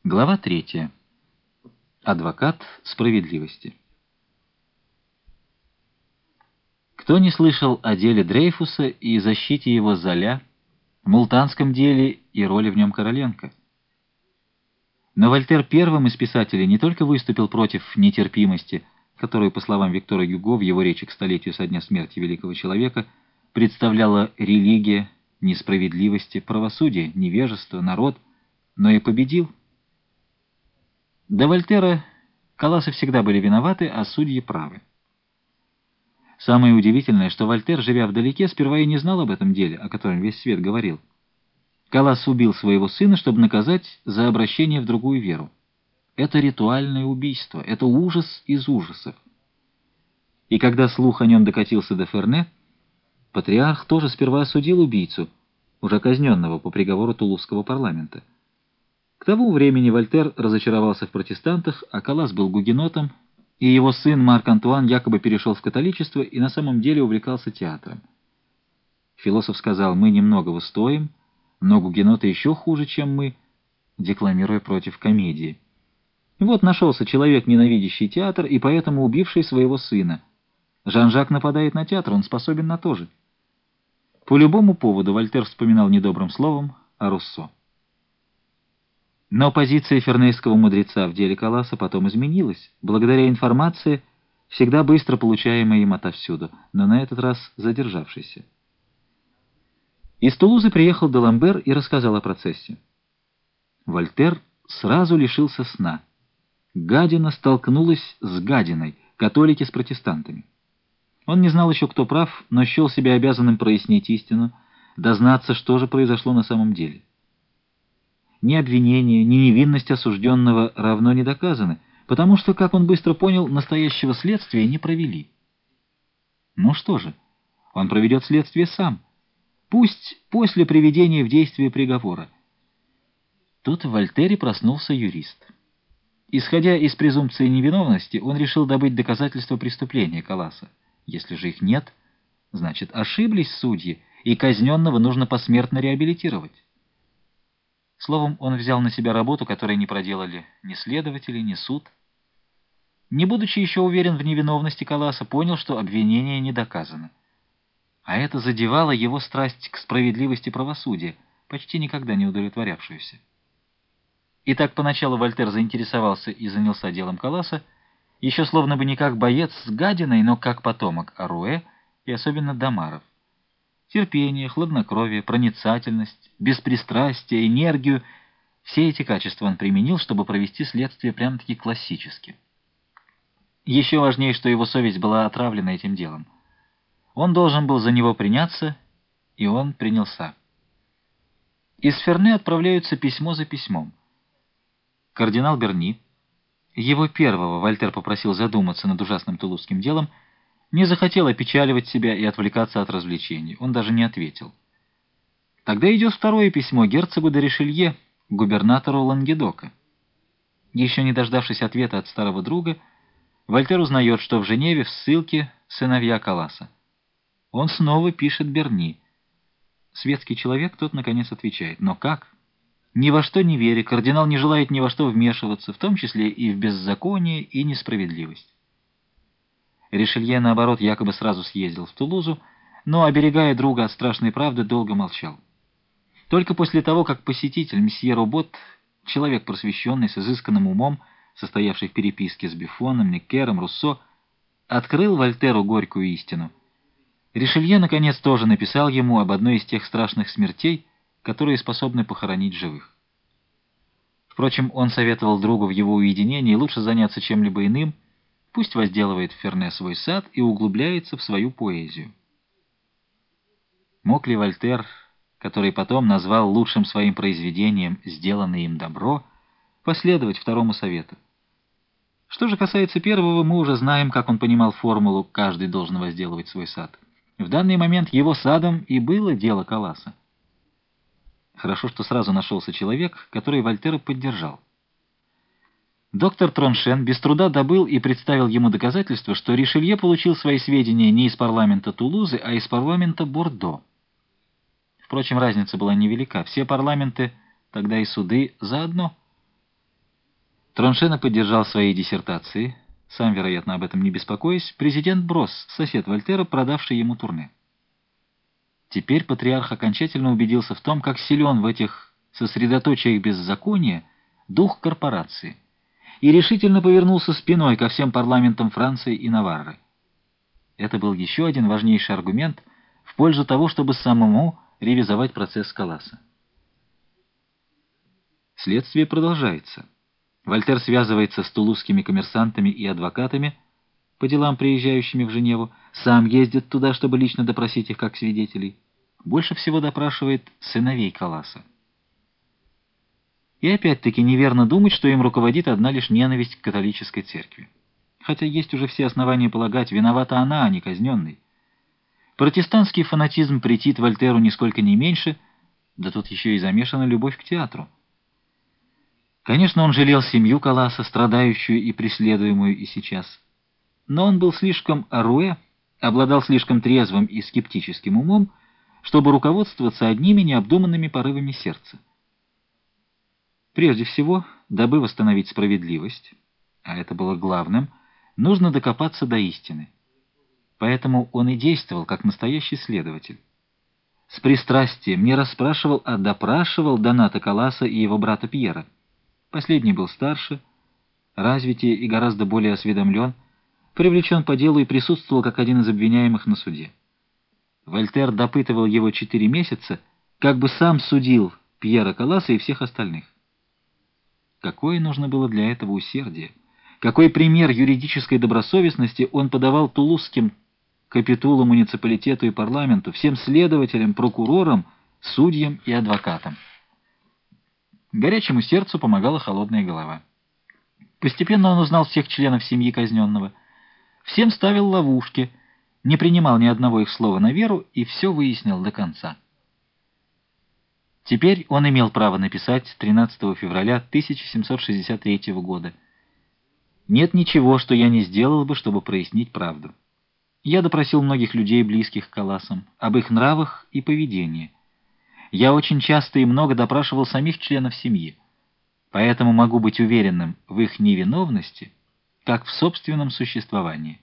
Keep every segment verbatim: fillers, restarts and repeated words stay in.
Глава третья. Адвокат справедливости. Кто не слышал о деле Дрейфуса и защите его Золя, мултанском деле и роли в нем Короленко? Но Вольтер первым из писателей не только выступил против нетерпимости, которую, по словам Виктора Гюго, в его речи к столетию со дня смерти великого человека представляла религия, несправедливости, правосудие, невежество, народ, но и победил. До Вольтера Каласы всегда были виноваты, а судьи правы. Самое удивительное, что Вольтер, живя вдалеке, сперва и не знал об этом деле, о котором весь свет говорил. Калас убил своего сына, чтобы наказать за обращение в другую веру. Это ритуальное убийство, это ужас из ужасов. И когда слух о нем докатился до Ферне, патриарх тоже сперва осудил убийцу, уже казненного по приговору Тулузского парламента. К тому времени Вольтер разочаровался в протестантах, а Калас был гугенотом, и его сын Марк-Антуан якобы перешел в католичество и на самом деле увлекался театром. Философ сказал: «Мы немногого стоим, но гугеноты еще хуже, чем мы», декламируя против комедии. Вот нашелся человек, ненавидящий театр и поэтому убивший своего сына. Жан-Жак нападает на театр, он способен на то же. По любому поводу Вольтер вспоминал недобрым словом о Руссо. Но позиция фернейского мудреца в деле Каласа потом изменилась, благодаря информации, всегда быстро получаемой им отовсюду, но на этот раз задержавшейся. Из Тулузы приехал Даламбер и рассказал о процессе. Вольтер сразу лишился сна. Гадина столкнулась с гадиной, католики с протестантами. Он не знал еще, кто прав, но счел себя обязанным прояснить истину, дознаться, что же произошло на самом деле. Ни обвинение, ни невинность осужденного равно не доказаны, потому что, как он быстро понял, настоящего следствия не провели. Ну что же, он проведет следствие сам, пусть после приведения в действие приговора. Тут в Вольтере проснулся юрист. Исходя из презумпции невиновности, он решил добыть доказательства преступления Каласа. Если же их нет, значит, ошиблись судьи, и казненного нужно посмертно реабилитировать. Словом, он взял на себя работу, которую не проделали ни следователи, ни суд. Не будучи еще уверен в невиновности Каласа, понял, что обвинение не доказано. А это задевало его страсть к справедливости правосудия, почти никогда не удовлетворявшуюся. Итак, поначалу Вольтер заинтересовался и занялся делом Каласа, еще словно бы не как боец с гадиной, но как потомок Аруэ и особенно Домаров. Терпение, хладнокровие, проницательность, беспристрастие, энергию — все эти качества он применил, чтобы провести следствие прямо-таки классически. Еще важнее, что его совесть была отравлена этим делом. Он должен был за него приняться, и он принялся. Из Ферне отправляются письмо за письмом. Кардинал Берни, его первого Вольтер попросил задуматься над ужасным тулузским делом, не захотел опечаливать себя и отвлекаться от развлечений. Он даже не ответил. Тогда идет второе письмо герцогу де Ришелье, губернатору Лангедока. Еще не дождавшись ответа от старого друга, Вольтер узнает, что в Женеве в ссылке сыновья Каласа. Он снова пишет Берни. Светский человек, тот, наконец, отвечает. Но как? Ни во что не веря, кардинал не желает ни во что вмешиваться, в том числе и в беззаконие и несправедливость. Ришелье, наоборот, якобы сразу съездил в Тулузу, но, оберегая друга от страшной правды, долго молчал. Только после того, как посетитель, месье Робот, человек просвещенный, с изысканным умом, состоявший в переписке с Бифоном, Неккером, Руссо, открыл Вольтеру горькую истину, Ришелье, наконец, тоже написал ему об одной из тех страшных смертей, которые способны похоронить живых. Впрочем, он советовал другу в его уединении лучше заняться чем-либо иным, пусть возделывает в Ферне свой сад и углубляется в свою поэзию. Мог ли Вольтер, который потом назвал лучшим своим произведением «Сделанное им добро», последовать второму совету? Что же касается первого, мы уже знаем, как он понимал формулу «каждый должен возделывать свой сад». В данный момент его садом и было дело Каласа. Хорошо, что сразу нашелся человек, который Вольтера поддержал. Доктор Троншен без труда добыл и представил ему доказательства, что Ришелье получил свои сведения не из парламента Тулузы, а из парламента Бордо. Впрочем, разница была невелика. Все парламенты, тогда и суды, заодно. Троншена поддержал своей диссертации, сам, вероятно, об этом не беспокоясь, президент Брос, сосед Вольтера, продавший ему Турне. Теперь патриарх окончательно убедился в том, как силен в этих сосредоточиях беззакония дух корпорации, и решительно повернулся спиной ко всем парламентам Франции и Наварры. Это был еще один важнейший аргумент в пользу того, чтобы самому ревизовать процесс Калласа. Следствие продолжается. Вольтер связывается с тулузскими коммерсантами и адвокатами, по делам приезжающими в Женеву, сам ездит туда, чтобы лично допросить их как свидетелей. Больше всего допрашивает сыновей Калласа. И опять-таки неверно думать, что им руководит одна лишь ненависть к католической церкви. Хотя есть уже все основания полагать, виновата она, а не казненный. Протестантский фанатизм претит Вольтеру нисколько не меньше, да тут еще и замешана любовь к театру. Конечно, он жалел семью Калласа, страдающую и преследуемую и сейчас. Но он был слишком аруэ, обладал слишком трезвым и скептическим умом, чтобы руководствоваться одними необдуманными порывами сердца. Прежде всего, дабы восстановить справедливость, а это было главным, нужно докопаться до истины. Поэтому он и действовал как настоящий следователь. С пристрастием не расспрашивал, а допрашивал Доната Калласа и его брата Пьера. Последний был старше, развитее и гораздо более осведомлен, привлечен по делу и присутствовал как один из обвиняемых на суде. Вольтер допытывал его четыре месяца, как бы сам судил Пьера Калласа и всех остальных. Какое нужно было для этого усердие? Какой пример юридической добросовестности он подавал тулузским капитулу, муниципалитету и парламенту, всем следователям, прокурорам, судьям и адвокатам? Горячему сердцу помогала холодная голова. Постепенно он узнал всех членов семьи казненного, всем ставил ловушки, не принимал ни одного их слова на веру и все выяснил до конца. Теперь он имел право написать тринадцатого февраля тысяча семьсот шестьдесят третьего года: «Нет ничего, что я не сделал бы, чтобы прояснить правду. Я допросил многих людей, близких к Калласам, об их нравах и поведении. Я очень часто и много допрашивал самих членов семьи, поэтому могу быть уверенным в их невиновности, как в собственном существовании».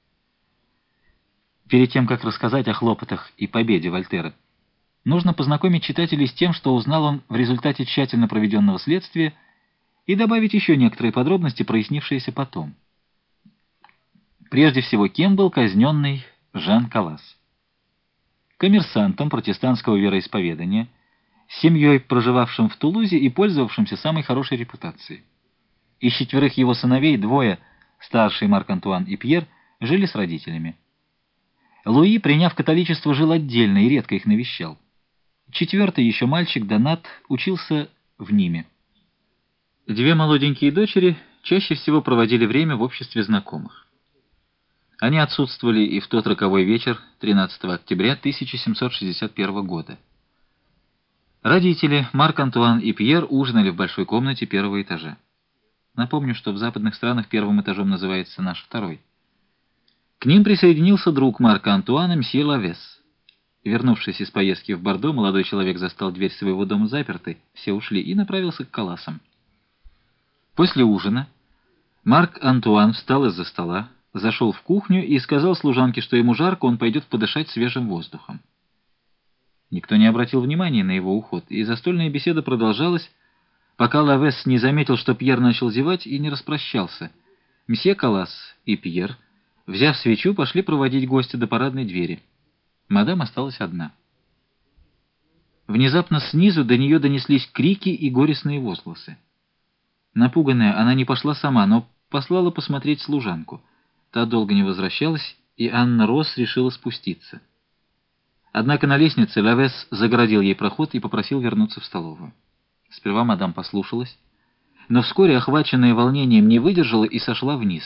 Перед тем, как рассказать о хлопотах и победе Вольтера, нужно познакомить читателей с тем, что узнал он в результате тщательно проведенного следствия, и добавить еще некоторые подробности, прояснившиеся потом. Прежде всего, кем был казненный Жан Каллас? Коммерсантом протестантского вероисповедания, с семьей, проживавшим в Тулузе и пользовавшимся самой хорошей репутацией. Из четверых его сыновей двое, старший Марк-Антуан и Пьер, жили с родителями. Луи, приняв католичество, жил отдельно и редко их навещал. Четвертый, еще мальчик, Донат, учился в Ниме. Две молоденькие дочери чаще всего проводили время в обществе знакомых. Они отсутствовали и в тот роковой вечер тринадцатого октября тысяча семьсот шестьдесят первого года. Родители, Марк-Антуан и Пьер, ужинали в большой комнате первого этажа. Напомню, что в западных странах первым этажом называется наш второй. К ним присоединился друг Марка-Антуана, мсье Лавес. Вернувшись из поездки в Бордо, молодой человек застал дверь своего дома запертой, все ушли, и направился к Калласам. После ужина Марк-Антуан встал из-за стола, зашел в кухню и сказал служанке, что ему жарко, он пойдет подышать свежим воздухом. Никто не обратил внимания на его уход, и застольная беседа продолжалась, пока Лавес не заметил, что Пьер начал зевать, и не распрощался. Мсье Каллас и Пьер, взяв свечу, пошли проводить гостя до парадной двери. Мадам осталась одна. Внезапно снизу до нее донеслись крики и горестные возгласы. Напуганная, она не пошла сама, но послала посмотреть служанку. Та долго не возвращалась, и Анна Росс решила спуститься. Однако на лестнице Лавес загородил ей проход и попросил вернуться в столовую. Сперва мадам послушалась, но вскоре, охваченная волнением, не выдержала и сошла вниз.